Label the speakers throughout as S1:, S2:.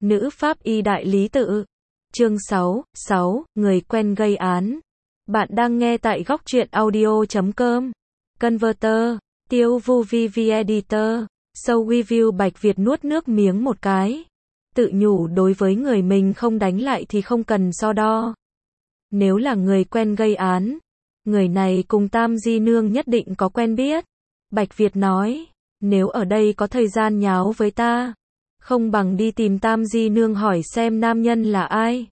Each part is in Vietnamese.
S1: Nữ pháp y đại lý tự. Chương 6, người quen gây án. Bạn đang nghe tại góc truyện audio.com. Converter, Tiêu Vu VV Editor. Sâu review Bạch Việt nuốt nước miếng một cái. Tự nhủ đối với người mình không đánh lại thì không cần so đo. Nếu là người quen gây án, người này cùng Tam Di Nương nhất định có quen biết. Bạch Việt nói, nếu ở đây có thời gian nháo với ta, không bằng đi tìm Tam Di Nương hỏi xem nam nhân là ai.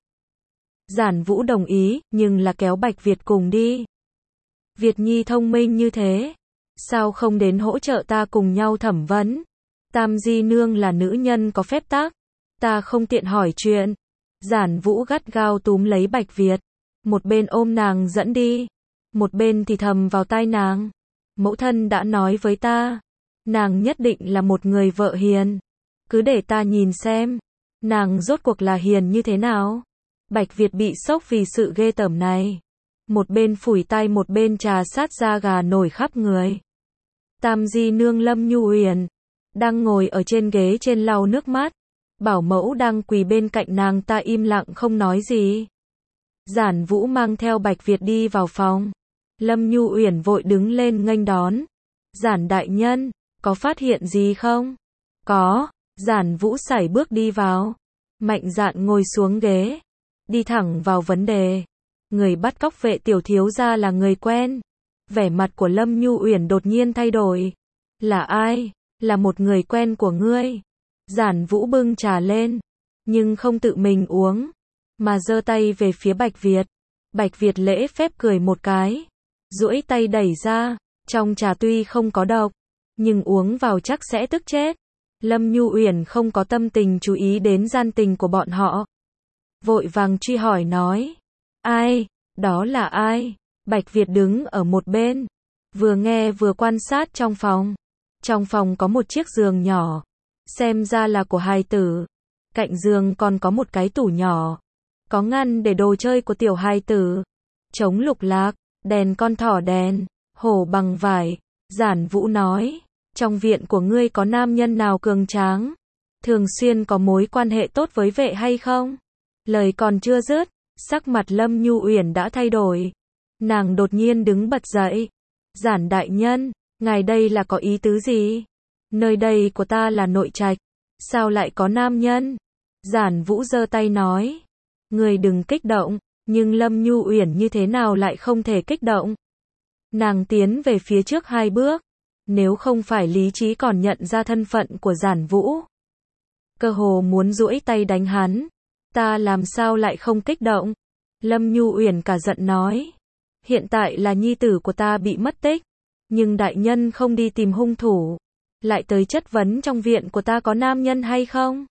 S1: Giản Vũ đồng ý, nhưng là kéo Bạch Việt cùng đi. Việt Nhi thông minh như thế, sao không đến hỗ trợ ta cùng nhau thẩm vấn? Tam Di Nương là nữ nhân có phép tắc, ta không tiện hỏi chuyện. Giản Vũ gắt gao túm lấy Bạch Việt, một bên ôm nàng dẫn đi, một bên thì thầm vào tai nàng. Mẫu thân đã nói với ta, nàng nhất định là một người vợ hiền. Cứ để ta nhìn xem, nàng rốt cuộc là hiền như thế nào. Bạch Việt bị sốc vì sự ghê tởm này. Một bên phủi tay một bên trà sát da gà nổi khắp người. Tam Di Nương Lâm Nhu Uyển đang ngồi ở trên ghế trên lau nước mắt. Bảo mẫu đang quỳ bên cạnh nàng ta im lặng không nói gì. Giản Vũ mang theo Bạch Việt đi vào phòng. Lâm Nhu Uyển vội đứng lên nghênh đón. Giản đại nhân, có phát hiện gì không? Có. Giản Vũ sải bước đi vào. Mạnh dạn ngồi xuống ghế. Đi thẳng vào vấn đề. Người bắt cóc vệ tiểu thiếu gia là người quen. Vẻ mặt của Lâm Nhu Uyển đột nhiên thay đổi. Là ai? Là một người quen của ngươi. Giản Vũ bưng trà lên, nhưng không tự mình uống, mà giơ tay về phía Bạch Việt. Bạch Việt lễ phép cười một cái, duỗi tay đẩy ra, trong trà tuy không có độc, nhưng uống vào chắc sẽ tức chết. Lâm Nhu Uyển không có tâm tình chú ý đến gian tình của bọn họ. Vội vàng truy hỏi nói, ai, đó là ai? Bạch Việt đứng ở một bên, vừa nghe vừa quan sát trong phòng. Trong phòng có một chiếc giường nhỏ, xem ra là của hài tử. Cạnh giường còn có một cái tủ nhỏ, có ngăn để đồ chơi của tiểu hài tử. Chống lục lạc, đèn con thỏ đèn, hổ bằng vải. Giản Vũ nói, trong viện của ngươi có nam nhân nào cường tráng? Thường xuyên có mối quan hệ tốt với vệ hay không? Lời còn chưa dứt, sắc mặt Lâm Nhu Uyển đã thay đổi. Nàng đột nhiên đứng bật dậy. Giản đại nhân, ngài đây là có ý tứ gì? Nơi đây của ta là nội trạch, sao lại có nam nhân? Giản Vũ giơ tay nói, người đừng kích động, nhưng Lâm Nhu Uyển như thế nào lại không thể kích động? Nàng tiến về phía trước 2 bước, nếu không phải lý trí còn nhận ra thân phận của Giản Vũ, cơ hồ muốn duỗi tay đánh hắn. Ta làm sao lại không kích động? Lâm Nhu Uyển cả giận nói, hiện tại là nhi tử của ta bị mất tích, nhưng đại nhân không đi tìm hung thủ, lại tới chất vấn trong viện của ta có nam nhân hay không?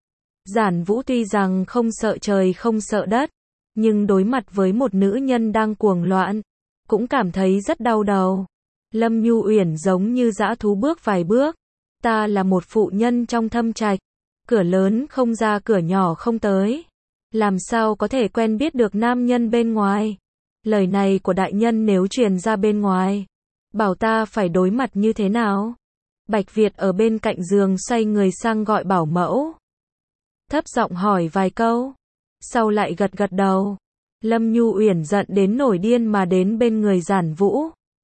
S1: Giản Vũ tuy rằng không sợ trời không sợ đất, nhưng đối mặt với một nữ nhân đang cuồng loạn, cũng cảm thấy rất đau đầu. Lâm Nhu Uyển giống như dã thú bước vài bước. Ta là một phụ nhân trong thâm trạch, cửa lớn không ra cửa nhỏ không tới, làm sao có thể quen biết được nam nhân bên ngoài? Lời này của đại nhân nếu truyền ra bên ngoài, bảo ta phải đối mặt như thế nào? Bạch Việt ở bên cạnh giường xoay người sang gọi bảo mẫu. Thấp giọng hỏi vài câu, sau lại gật gật đầu. Lâm Nhu Uyển giận đến nổi điên mà đến bên người Giản Vũ.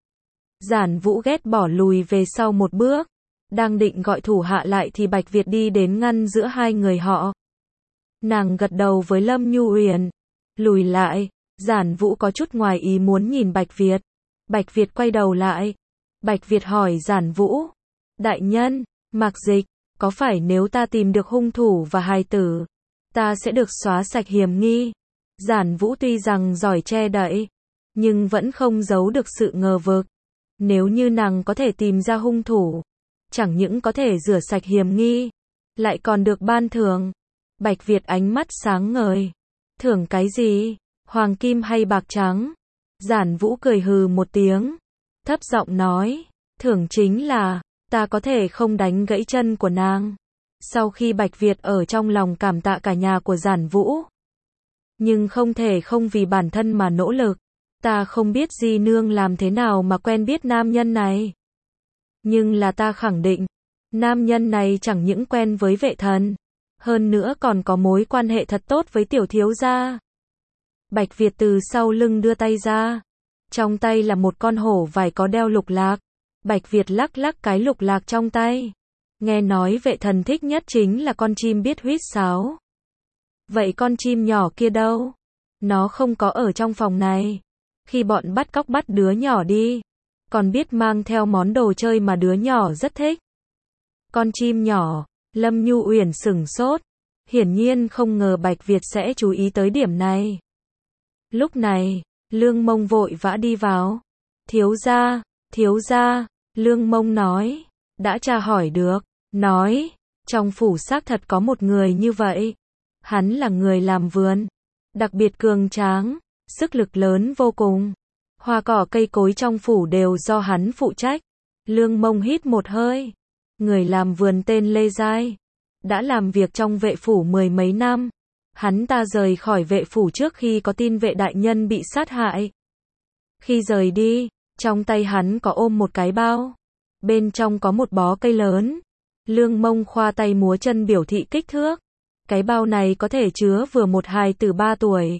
S1: Giản Vũ ghét bỏ lùi về sau một bước, đang định gọi thủ hạ lại thì Bạch Việt đi đến ngăn giữa hai người họ. Nàng gật đầu với Lâm Nhu Uyển, lùi lại. Giản Vũ có chút ngoài ý muốn nhìn Bạch Việt. Bạch Việt quay đầu lại. Bạch Việt hỏi Giản Vũ, đại nhân, Mạc Dịch, có phải nếu ta tìm được hung thủ và hài tử, ta sẽ được xóa sạch hiểm nghi? Giản Vũ tuy rằng giỏi che đậy, nhưng vẫn không giấu được sự ngờ vực. Nếu như nàng có thể tìm ra hung thủ, chẳng những có thể rửa sạch hiểm nghi, lại còn được ban thưởng. Bạch Việt ánh mắt sáng ngời. Thưởng cái gì? Hoàng kim hay bạc trắng? Giản Vũ cười hừ một tiếng, thấp giọng nói, thưởng chính là ta có thể không đánh gãy chân của nàng. Sau khi Bạch Việt ở trong lòng cảm tạ cả nhà của Giản Vũ, nhưng không thể không vì bản thân mà nỗ lực. Ta không biết Di Nương làm thế nào mà quen biết nam nhân này, nhưng là ta khẳng định, nam nhân này chẳng những quen với vệ thần, Hơn nữa còn có mối quan hệ thật tốt với tiểu thiếu gia. Bạch Việt từ sau lưng đưa tay ra. Trong tay là một con hổ vải có đeo lục lạc. Bạch Việt lắc lắc cái lục lạc trong tay. Nghe nói vệ thần thích nhất chính là con chim biết huýt sáo. Vậy con chim nhỏ kia đâu? Nó không có ở trong phòng này. Khi bọn bắt cóc bắt đứa nhỏ đi, còn biết mang theo món đồ chơi mà đứa nhỏ rất thích. Con chim nhỏ, Lâm Nhu Uyển sửng sốt. Hiển nhiên không ngờ Bạch Việt sẽ chú ý tới điểm này. Lúc này, Lương Mông vội vã đi vào. Thiếu gia, Lương Mông nói. Đã tra hỏi được, nói, trong phủ xác thật có một người như vậy. Hắn là người làm vườn, đặc biệt cường tráng, sức lực lớn vô cùng. Hoa cỏ cây cối trong phủ đều do hắn phụ trách. Lương Mông hít một hơi. Người làm vườn tên Lê Giai, đã làm việc trong vệ phủ 10 mấy năm. Hắn ta rời khỏi vệ phủ trước khi có tin vệ đại nhân bị sát hại. Khi rời đi, trong tay hắn có ôm một cái bao. Bên trong có một bó cây lớn. Lương Mông khoa tay múa chân biểu thị kích thước. Cái bao này có thể chứa vừa một hài tử 3 tuổi.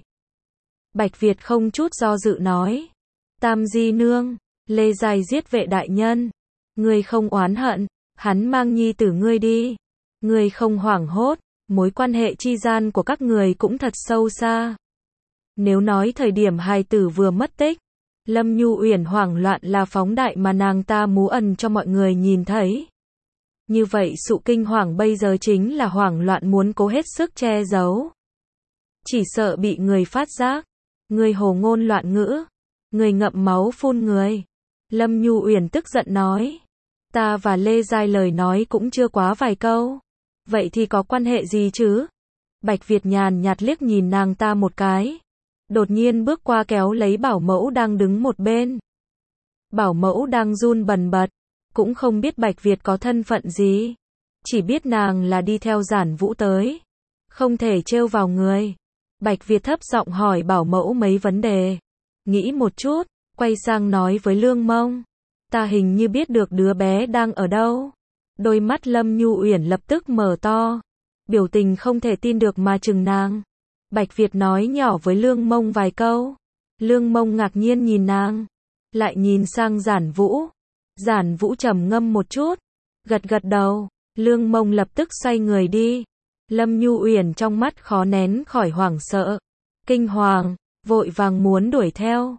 S1: Bạch Việt không chút do dự nói. Tam di nương, Lê Giai giết vệ đại nhân. Ngươi không oán hận, hắn mang nhi tử ngươi đi. Ngươi không hoảng hốt, mối quan hệ chi gian của các người cũng thật sâu xa. Nếu nói thời điểm hài tử vừa mất tích, Lâm Nhu Uyển hoảng loạn là phóng đại mà nàng ta múa ẩn cho mọi người nhìn thấy. Như vậy sự kinh hoàng bây giờ chính là hoảng loạn muốn cố hết sức che giấu. Chỉ sợ bị người phát giác. Người hồ ngôn loạn ngữ. Người ngậm máu phun người. Lâm Nhu Uyển tức giận nói. Ta và Lê Giai lời nói cũng chưa quá vài câu. Vậy thì có quan hệ gì chứ? Bạch Việt nhàn nhạt liếc nhìn nàng ta một cái. Đột nhiên bước qua kéo lấy Bảo Mẫu đang đứng một bên. Bảo Mẫu đang run bần bật. Cũng không biết Bạch Việt có thân phận gì. Chỉ biết nàng là đi theo Giản Vũ tới. Không thể trêu vào người. Bạch Việt thấp giọng hỏi Bảo Mẫu mấy vấn đề. Nghĩ một chút, quay sang nói với Lương Mông. Ta hình như biết được đứa bé đang ở đâu. Đôi mắt Lâm Nhu Uyển lập tức mở to. Biểu tình không thể tin được mà chừng nàng. Bạch Việt nói nhỏ với Lương Mông vài câu. Lương Mông ngạc nhiên nhìn nàng. Lại nhìn sang Giản Vũ. Giản Vũ trầm ngâm một chút. Gật gật đầu. Lương Mông lập tức xoay người đi. Lâm Nhu Uyển trong mắt khó nén khỏi hoảng sợ. Kinh hoàng. Vội vàng muốn đuổi theo.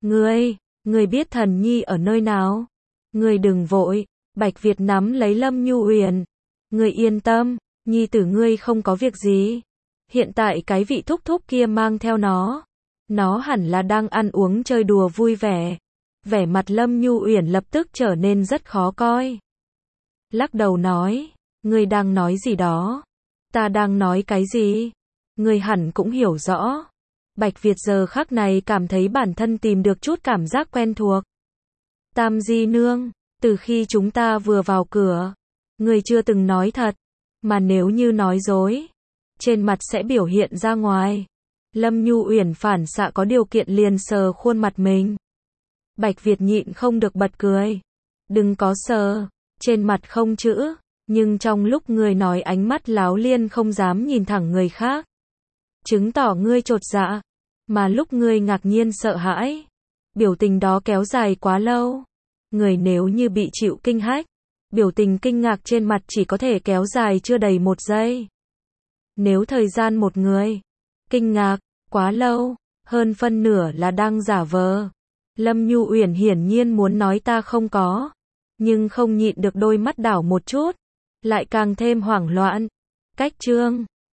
S1: Ngươi biết thần nhi ở nơi nào? Ngươi đừng vội. Bạch Việt nắm lấy Lâm Nhu Uyển. Ngươi yên tâm. Nhi tử ngươi không có việc gì. Hiện tại cái vị thúc thúc kia mang theo nó. Nó hẳn là đang ăn uống chơi đùa vui vẻ. Vẻ mặt Lâm Nhu Uyển lập tức trở nên rất khó coi. Lắc đầu nói. Ngươi đang nói gì đó? Ta đang nói cái gì? Ngươi hẳn cũng hiểu rõ. Bạch Việt giờ khắc này cảm thấy bản thân tìm được chút cảm giác quen thuộc. Tam di nương, từ khi chúng ta vừa vào cửa, ngươi chưa từng nói thật. Mà nếu như nói dối, trên mặt sẽ biểu hiện ra ngoài. Lâm Nhu Uyển phản xạ có điều kiện liền sờ khuôn mặt mình. Bạch Việt nhịn không được bật cười. Đừng có sờ, trên mặt không chữ, nhưng trong lúc ngươi nói ánh mắt láo liên không dám nhìn thẳng người khác. Chứng tỏ ngươi chột dạ, mà lúc ngươi ngạc nhiên sợ hãi. Biểu tình đó kéo dài quá lâu. Người nếu như bị chịu kinh hách, biểu tình kinh ngạc trên mặt chỉ có thể kéo dài chưa đầy 1 giây. Nếu thời gian một người kinh ngạc quá lâu, hơn phân nửa là đang giả vờ. Lâm Nhu Uyển hiển nhiên muốn nói ta không có, nhưng không nhịn được đôi mắt đảo một chút, lại càng thêm hoảng loạn. Cách chương